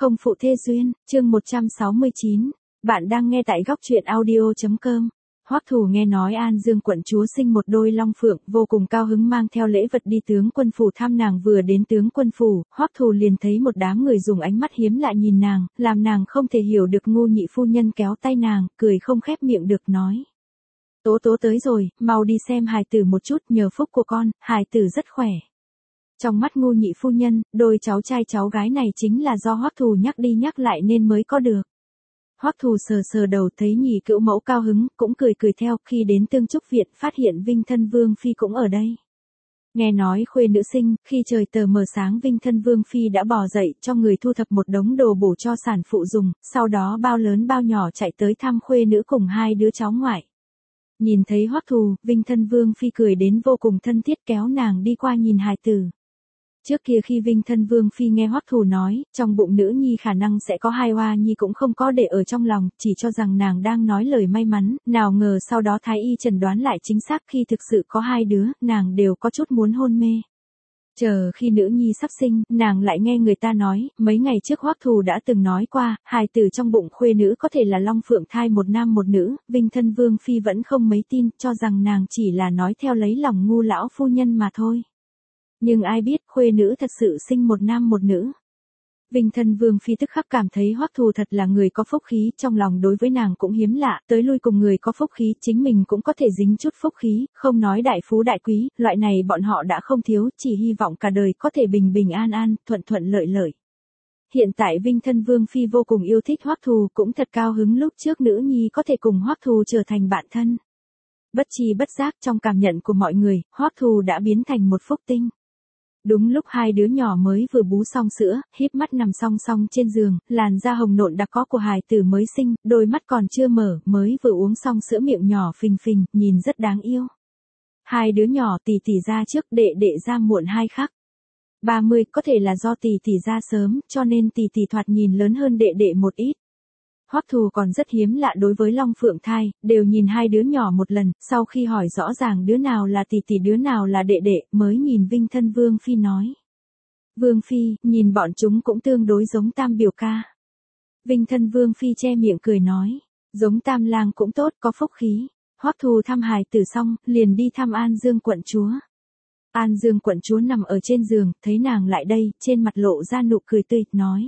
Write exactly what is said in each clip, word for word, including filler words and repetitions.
Không phụ thê duyên, chương một trăm sáu mươi chín. Bạn đang nghe tại góc truyện audio chấm com. Hoắc Thù nghe nói An Dương quận chúa sinh một đôi long phượng, vô cùng cao hứng mang theo lễ vật đi tướng quân phủ thăm nàng. Vừa đến tướng quân phủ, Hoắc Thù liền thấy một đám người dùng ánh mắt hiếm lạ nhìn nàng, làm nàng không thể hiểu được. Ngô nhị phu nhân kéo tay nàng, cười không khép miệng được nói: Tố tố tới rồi, mau đi xem hài tử một chút, nhờ phúc của con, hài tử rất khỏe. Trong mắt Ngô nhị phu nhân, đôi cháu trai cháu gái này chính là do Hoắc Thù nhắc đi nhắc lại nên mới có được. Hoắc Thù sờ sờ đầu thấy nhị cữu mẫu cao hứng, cũng cười cười theo. Khi đến Tương Trúc viện, phát hiện Vinh Thân Vương phi cũng ở đây. Nghe nói khuê nữ sinh, khi trời tờ mờ sáng Vinh Thân Vương phi đã bò dậy, cho người thu thập một đống đồ bổ cho sản phụ dùng, sau đó bao lớn bao nhỏ chạy tới thăm khuê nữ cùng hai đứa cháu ngoại. Nhìn thấy Hoắc Thù, Vinh Thân Vương phi cười đến vô cùng thân thiết, kéo nàng đi qua nhìn hài tử. Trước kia khi Vinh Thân Vương phi nghe Hoắc Thù nói, trong bụng nữ nhi khả năng sẽ có hai oa nhi cũng không có để ở trong lòng, chỉ cho rằng nàng đang nói lời may mắn, nào ngờ sau đó thái y chẩn đoán lại chính xác, khi thực sự có hai đứa, nàng đều có chút muốn hôn mê. Chờ khi nữ nhi sắp sinh, nàng lại nghe người ta nói, mấy ngày trước Hoắc Thù đã từng nói qua, hài tử trong bụng khuê nữ có thể là long phượng thai một nam một nữ. Vinh Thân Vương phi vẫn không mấy tin, cho rằng nàng chỉ là nói theo lấy lòng ngu lão phu nhân mà thôi. Nhưng ai biết khuê nữ thật sự sinh một nam một nữ. Vinh Thân Vương phi tức khắc cảm thấy Hoắc Thù thật là người có phúc khí, trong lòng đối với nàng cũng hiếm lạ, tới lui cùng người có phúc khí, chính mình cũng có thể dính chút phúc khí, không nói đại phú đại quý, loại này bọn họ đã không thiếu, chỉ hy vọng cả đời có thể bình bình an an, thuận thuận lợi lợi. Hiện tại Vinh Thân Vương phi vô cùng yêu thích Hoắc Thù, cũng thật cao hứng lúc trước nữ nhi có thể cùng Hoắc Thù trở thành bạn thân. Bất chi bất giác trong cảm nhận của mọi người, Hoắc Thù đã biến thành một phúc tinh. Đúng lúc hai đứa nhỏ mới vừa bú xong sữa, híp mắt nằm song song trên giường, làn da hồng nộn đặc có của hài tử mới sinh, đôi mắt còn chưa mở, mới vừa uống xong sữa miệng nhỏ phình phình, nhìn rất đáng yêu. Hai đứa nhỏ tỷ tỷ ra trước, đệ đệ ra muộn hai khắc. ba mươi, có thể là do tỷ tỷ ra sớm, cho nên tỷ tỷ thoạt nhìn lớn hơn đệ đệ một ít. Hoắc Thù còn rất hiếm lạ đối với long phượng thai, đều nhìn hai đứa nhỏ một lần, sau khi hỏi rõ ràng đứa nào là tỷ tỷ đứa nào là đệ đệ, mới nhìn Vinh Thân Vương phi nói: Vương phi, nhìn bọn chúng cũng tương đối giống Tam biểu ca. Vinh Thân Vương phi che miệng cười nói: giống Tam lang cũng tốt, có phúc khí. Hoắc Thù thăm hài tử xong, liền đi thăm An Dương quận chúa. An Dương quận chúa nằm ở trên giường, thấy nàng lại đây, trên mặt lộ ra nụ cười tươi, nói: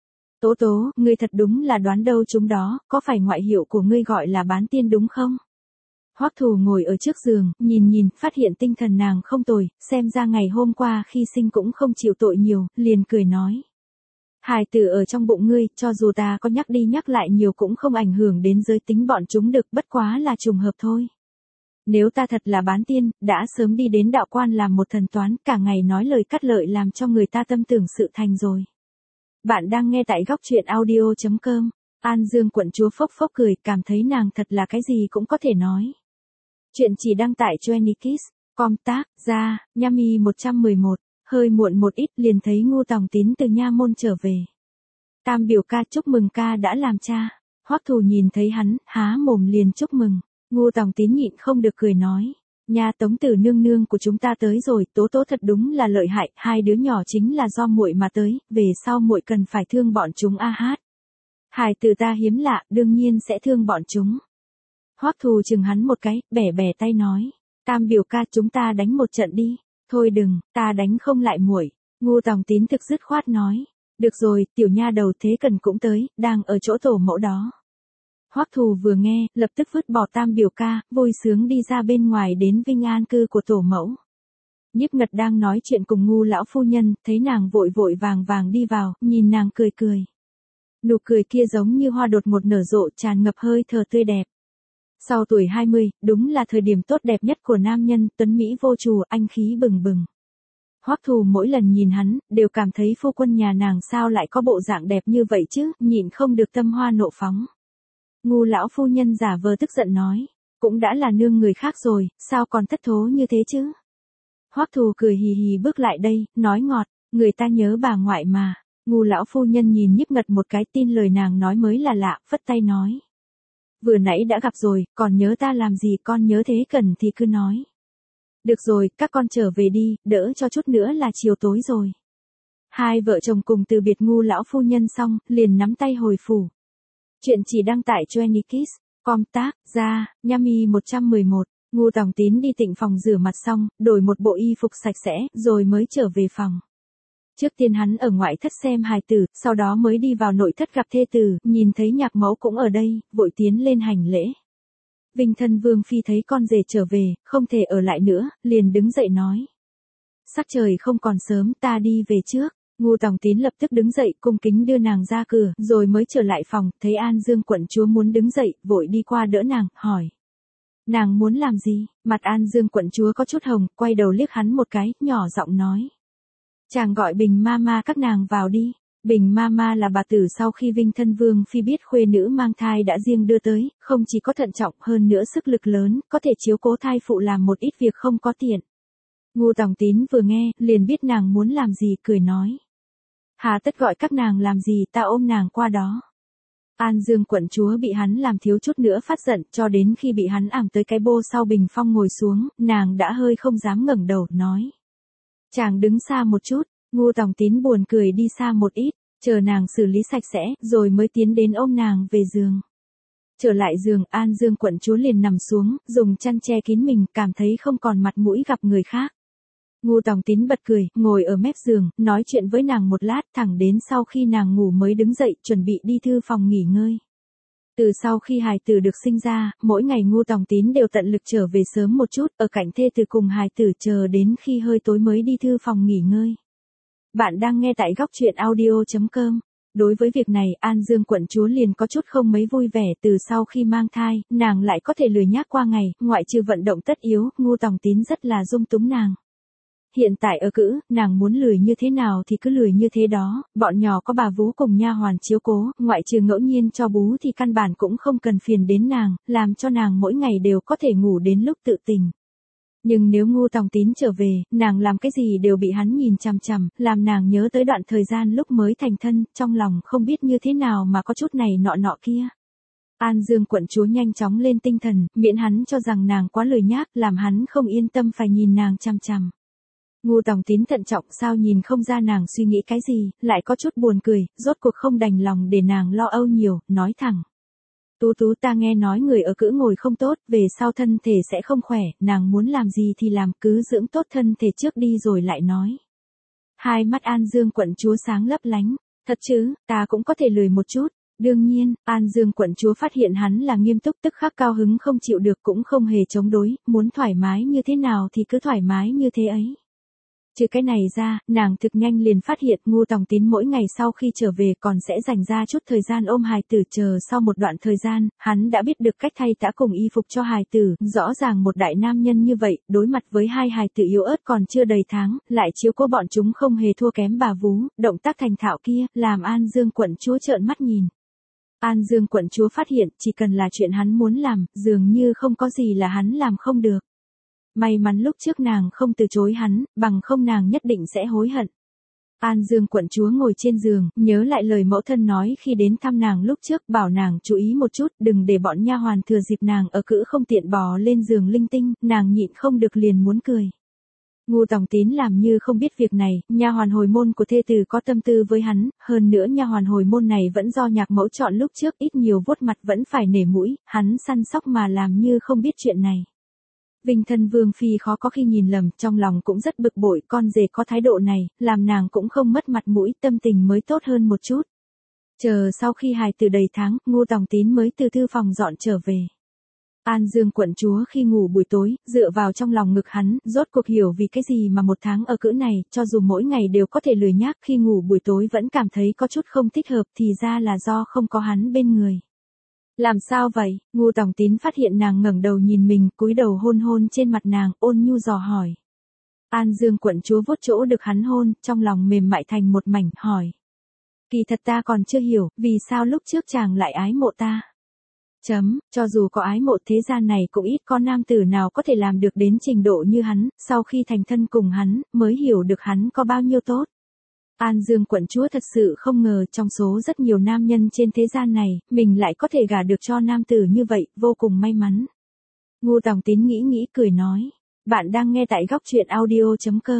Tố tố, ngươi thật đúng là đoán đâu chúng đó, có phải ngoại hiệu của ngươi gọi là bán tiên đúng không? Hoắc Thù ngồi ở trước giường, nhìn nhìn, phát hiện tinh thần nàng không tồi, xem ra ngày hôm qua khi sinh cũng không chịu tội nhiều, liền cười nói: hài tử ở trong bụng ngươi, cho dù ta có nhắc đi nhắc lại nhiều cũng không ảnh hưởng đến giới tính bọn chúng được, bất quá là trùng hợp thôi. Nếu ta thật là bán tiên, đã sớm đi đến đạo quan làm một thần toán, cả ngày nói lời cắt lợi làm cho người ta tâm tưởng sự thành rồi. Bạn đang nghe tại góc truyện audio chấm com. An Dương quận chúa phốc phốc cười, cảm thấy nàng thật là cái gì cũng có thể nói. Chuyện chỉ đăng tải cho Anykiss, com tác, ra, Yami một trăm mười một, hơi muộn một ít liền thấy Ngô Tòng Tín từ nha môn trở về. Tam biểu ca chúc mừng ca đã làm cha. Hoắc Thù nhìn thấy hắn, há mồm liền chúc mừng. Ngô Tòng Tín nhịn không được cười nói: Nha Tống tử nương nương của chúng ta tới rồi, tố tố thật đúng là lợi hại, hai đứa nhỏ chính là do muội mà tới, về sau muội cần phải thương bọn chúng a hát. Hài tử ta hiếm lạ, đương nhiên sẽ thương bọn chúng. Hoắc Thù chừng hắn một cái, bẻ bẻ tay nói: Tam biểu ca, chúng ta đánh một trận đi. Thôi đừng, ta đánh không lại muội. Ngô Tòng Tín thực dứt khoát nói: Được rồi, tiểu nha đầu Thế Cần cũng tới, đang ở chỗ tổ mẫu đó. Hoắc Thù vừa nghe, lập tức vứt bỏ Tam biểu ca, vui sướng đi ra bên ngoài đến Vinh An cư của tổ mẫu. Nhiếp Ngật đang nói chuyện cùng Ngu lão phu nhân, thấy nàng vội vội vàng vàng đi vào, nhìn nàng cười cười. Nụ cười kia giống như hoa đột ngột nở rộ, tràn ngập hơi thở tươi đẹp. Sau tuổi hai mươi, đúng là thời điểm tốt đẹp nhất của nam nhân, tuấn mỹ vô trù, anh khí bừng bừng. Hoắc Thù mỗi lần nhìn hắn, đều cảm thấy phu quân nhà nàng sao lại có bộ dạng đẹp như vậy chứ, nhịn không được tâm hoa nộ phóng. Ngu lão phu nhân giả vờ tức giận nói: Cũng đã là nương người khác rồi, sao còn thất thố như thế chứ? Hoắc Thù cười hì hì bước lại đây, nói ngọt: Người ta nhớ bà ngoại mà. Ngu lão phu nhân nhìn Nhiếp Ngật một cái, tin lời nàng nói mới là lạ, phất tay nói: Vừa nãy đã gặp rồi, còn nhớ ta làm gì, con nhớ Thế Cần thì cứ nói. Được rồi, các con trở về đi, đỡ cho chút nữa là chiều tối rồi. Hai vợ chồng cùng từ biệt Ngu lão phu nhân xong, liền nắm tay hồi phủ. Chuyện chỉ đăng tải cho Anykiss, com tác, ra, Yami một trăm mười một. Ngu Tòng Tín đi tịnh phòng rửa mặt xong, đổi một bộ y phục sạch sẽ, rồi mới trở về phòng. Trước tiên hắn ở ngoại thất xem hài tử, sau đó mới đi vào nội thất gặp thê tử, nhìn thấy nhạc mẫu cũng ở đây, vội tiến lên hành lễ. Vinh thân Vương Phi thấy con rể trở về, không thể ở lại nữa, liền đứng dậy nói. Sắc trời không còn sớm, ta đi về trước. Ngu Tòng Tín lập tức đứng dậy, cung kính đưa nàng ra cửa, rồi mới trở lại phòng, thấy An Dương quận chúa muốn đứng dậy, vội đi qua đỡ nàng, hỏi. Nàng muốn làm gì? Mặt An Dương quận chúa có chút hồng, quay đầu liếc hắn một cái, nhỏ giọng nói. Chàng gọi Bình Mama các nàng vào đi. Bình Mama là bà tử sau khi Vinh thân Vương Phi biết khuê nữ mang thai đã riêng đưa tới, không chỉ có thận trọng hơn nữa sức lực lớn, có thể chiếu cố thai phụ làm một ít việc không có tiện. Ngu Tòng Tín vừa nghe, liền biết nàng muốn làm gì, cười nói. Hà tất gọi các nàng làm gì, ta ôm nàng qua đó. An Dương quận chúa bị hắn làm thiếu chút nữa phát giận, cho đến khi bị hắn ảm tới cái bô sau bình phong ngồi xuống, nàng đã hơi không dám ngẩng đầu, nói. Chàng đứng xa một chút. Ngu Tòng Tín buồn cười đi xa một ít, chờ nàng xử lý sạch sẽ, rồi mới tiến đến ôm nàng về giường. Trở lại giường, An Dương quận chúa liền nằm xuống, dùng chăn che kín mình, cảm thấy không còn mặt mũi gặp người khác. Ngu Tòng Tín bật cười, ngồi ở mép giường, nói chuyện với nàng một lát, thẳng đến sau khi nàng ngủ mới đứng dậy, chuẩn bị đi thư phòng nghỉ ngơi. Từ sau khi hài tử được sinh ra, mỗi ngày Ngu Tòng Tín đều tận lực trở về sớm một chút, ở cạnh thê tử cùng hài tử chờ đến khi hơi tối mới đi thư phòng nghỉ ngơi. Bạn đang nghe tại góc truyện audio chấm com. Đối với việc này, An Dương quận chúa liền có chút không mấy vui vẻ, từ sau khi mang thai, nàng lại có thể lười nhác qua ngày, ngoại trừ vận động tất yếu, Ngu Tòng Tín rất là dung túng nàng. Hiện tại ở cữ, nàng muốn lười như thế nào thì cứ lười như thế đó, bọn nhỏ có bà vú cùng nha hoàn chiếu cố, ngoại trừ ngẫu nhiên cho bú thì căn bản cũng không cần phiền đến nàng, làm cho nàng mỗi ngày đều có thể ngủ đến lúc tự tỉnh. Nhưng nếu Ngu Tòng Tín trở về, nàng làm cái gì đều bị hắn nhìn chằm chằm, làm nàng nhớ tới đoạn thời gian lúc mới thành thân, trong lòng không biết như thế nào mà có chút này nọ nọ kia. An Dương quận chúa nhanh chóng lên tinh thần, miễn hắn cho rằng nàng quá lười nhác, làm hắn không yên tâm phải nhìn nàng chằm chằm. Ngu Tòng Tín thận trọng sao nhìn không ra nàng suy nghĩ cái gì, lại có chút buồn cười, rốt cuộc không đành lòng để nàng lo âu nhiều, nói thẳng. Tú Tú, ta nghe nói người ở cữ ngồi không tốt, về sau thân thể sẽ không khỏe, nàng muốn làm gì thì làm, cứ dưỡng tốt thân thể trước đi rồi lại nói. Hai mắt An Dương quận chúa sáng lấp lánh, thật chứ, ta cũng có thể lười một chút. Đương nhiên, An Dương quận chúa phát hiện hắn là nghiêm túc, tức khắc cao hứng không chịu được, cũng không hề chống đối, muốn thoải mái như thế nào thì cứ thoải mái như thế ấy. Trừ cái này ra, nàng thực nhanh liền phát hiện Ngu Tòng Tín mỗi ngày sau khi trở về còn sẽ dành ra chút thời gian ôm hài tử, chờ sau một đoạn thời gian, hắn đã biết được cách thay tã cùng y phục cho hài tử, rõ ràng một đại nam nhân như vậy, đối mặt với hai hài tử yếu ớt còn chưa đầy tháng, lại chiếu cố bọn chúng không hề thua kém bà vú, động tác thành thạo kia, làm An Dương quận chúa trợn mắt nhìn. An Dương quận chúa phát hiện, chỉ cần là chuyện hắn muốn làm, dường như không có gì là hắn làm không được. May mắn lúc trước nàng không từ chối hắn, bằng không nàng nhất định sẽ hối hận. An Dương quận chúa ngồi trên giường, nhớ lại lời mẫu thân nói khi đến thăm nàng lúc trước, bảo nàng chú ý một chút, đừng để bọn nha hoàn thừa dịp nàng ở cữ không tiện bò lên giường linh tinh, nàng nhịn không được liền muốn cười. Ngu Tòng Tín làm như không biết việc này, nha hoàn hồi môn của thê tử có tâm tư với hắn, hơn nữa nha hoàn hồi môn này vẫn do nhạc mẫu chọn lúc trước, ít nhiều vuốt mặt vẫn phải nể mũi, hắn săn sóc mà làm như không biết chuyện này. Vinh thân Vương Phi khó có khi nhìn lầm, trong lòng cũng rất bực bội, con rể có thái độ này, làm nàng cũng không mất mặt mũi, tâm tình mới tốt hơn một chút. Chờ sau khi hài tử đầy tháng, Ngu Tòng Tín mới từ thư phòng dọn trở về. An Dương quận chúa khi ngủ buổi tối, dựa vào trong lòng ngực hắn, rốt cuộc hiểu vì cái gì mà một tháng ở cữ này, cho dù mỗi ngày đều có thể lười nhác, khi ngủ buổi tối vẫn cảm thấy có chút không thích hợp, thì ra là do không có hắn bên người. Làm sao vậy? Ngu Tòng Tín phát hiện nàng ngẩng đầu nhìn mình, cúi đầu hôn hôn trên mặt nàng, ôn nhu dò hỏi. An Dương quận chúa vuốt chỗ được hắn hôn, trong lòng mềm mại thành một mảnh, hỏi. Kỳ thật ta còn chưa hiểu, vì sao lúc trước chàng lại ái mộ ta? Chấm, cho dù có ái mộ thế gian này cũng ít có nam tử nào có thể làm được đến trình độ như hắn, sau khi thành thân cùng hắn, mới hiểu được hắn có bao nhiêu tốt. An Dương quận chúa thật sự không ngờ trong số rất nhiều nam nhân trên thế gian này, mình lại có thể gả được cho nam tử như vậy, vô cùng may mắn. Ngu Tòng Tín nghĩ nghĩ cười nói, bạn đang nghe tại góc truyện audio chấm com.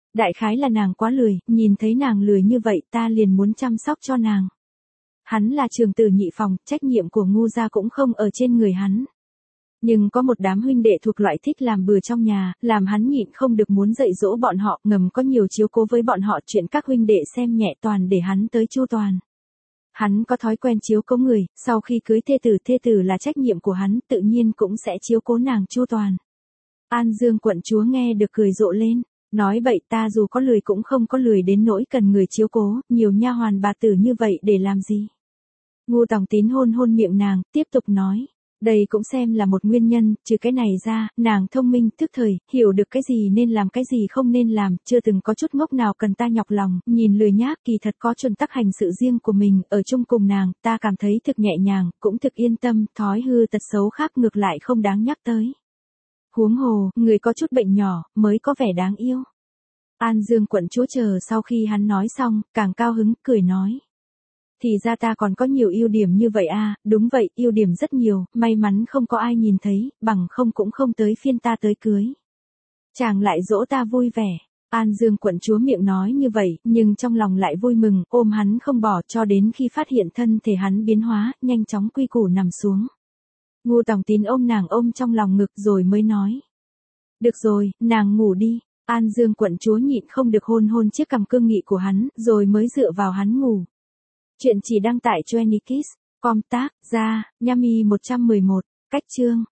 Đại khái là nàng quá lười, nhìn thấy nàng lười như vậy ta liền muốn chăm sóc cho nàng. Hắn là trường tử nhị phòng, trách nhiệm của ngu gia cũng không ở trên người hắn. Nhưng có một đám huynh đệ thuộc loại thích làm bừa trong nhà, làm hắn nhịn không được muốn dạy dỗ bọn họ, ngầm có nhiều chiếu cố với bọn họ, chuyện các huynh đệ xem nhẹ toàn để hắn tới chu toàn. Hắn có thói quen chiếu cố người, sau khi cưới thê tử, thê tử là trách nhiệm của hắn, tự nhiên cũng sẽ chiếu cố nàng chu toàn. An Dương quận chúa nghe được cười rộ lên, nói bậy, ta dù có lười cũng không có lười đến nỗi cần người chiếu cố, nhiều nha hoàn bà tử như vậy để làm gì. Ngu Tòng Tín hôn hôn miệng nàng, tiếp tục nói. Đây cũng xem là một nguyên nhân, trừ cái này ra, nàng thông minh, thức thời, hiểu được cái gì nên làm cái gì không nên làm, chưa từng có chút ngốc nào cần ta nhọc lòng, nhìn lười nhác, kỳ thật có chuẩn tắc hành sự riêng của mình, ở chung cùng nàng, ta cảm thấy thực nhẹ nhàng, cũng thực yên tâm, thói hư tật xấu khác ngược lại không đáng nhắc tới. Huống hồ, người có chút bệnh nhỏ, mới có vẻ đáng yêu. An Dương quận chúa chờ sau khi hắn nói xong, càng cao hứng, cười nói. Thì ra ta còn có nhiều ưu điểm như vậy à, đúng vậy, ưu điểm rất nhiều, may mắn không có ai nhìn thấy, bằng không cũng không tới phiên ta tới cưới. Chàng lại dỗ ta vui vẻ. An Dương quận chúa miệng nói như vậy, nhưng trong lòng lại vui mừng, ôm hắn không bỏ cho đến khi phát hiện thân thể hắn biến hóa, nhanh chóng quy củ nằm xuống. Ngu Tòng Tín ôm nàng ôm trong lòng ngực rồi mới nói. Được rồi, nàng ngủ đi. An Dương quận chúa nhịn không được hôn hôn chiếc cằm cương nghị của hắn, rồi mới dựa vào hắn ngủ. Chuyện chỉ đăng tải cho Anykiss, com tác, ra, Yami một trăm mười một, cách chương.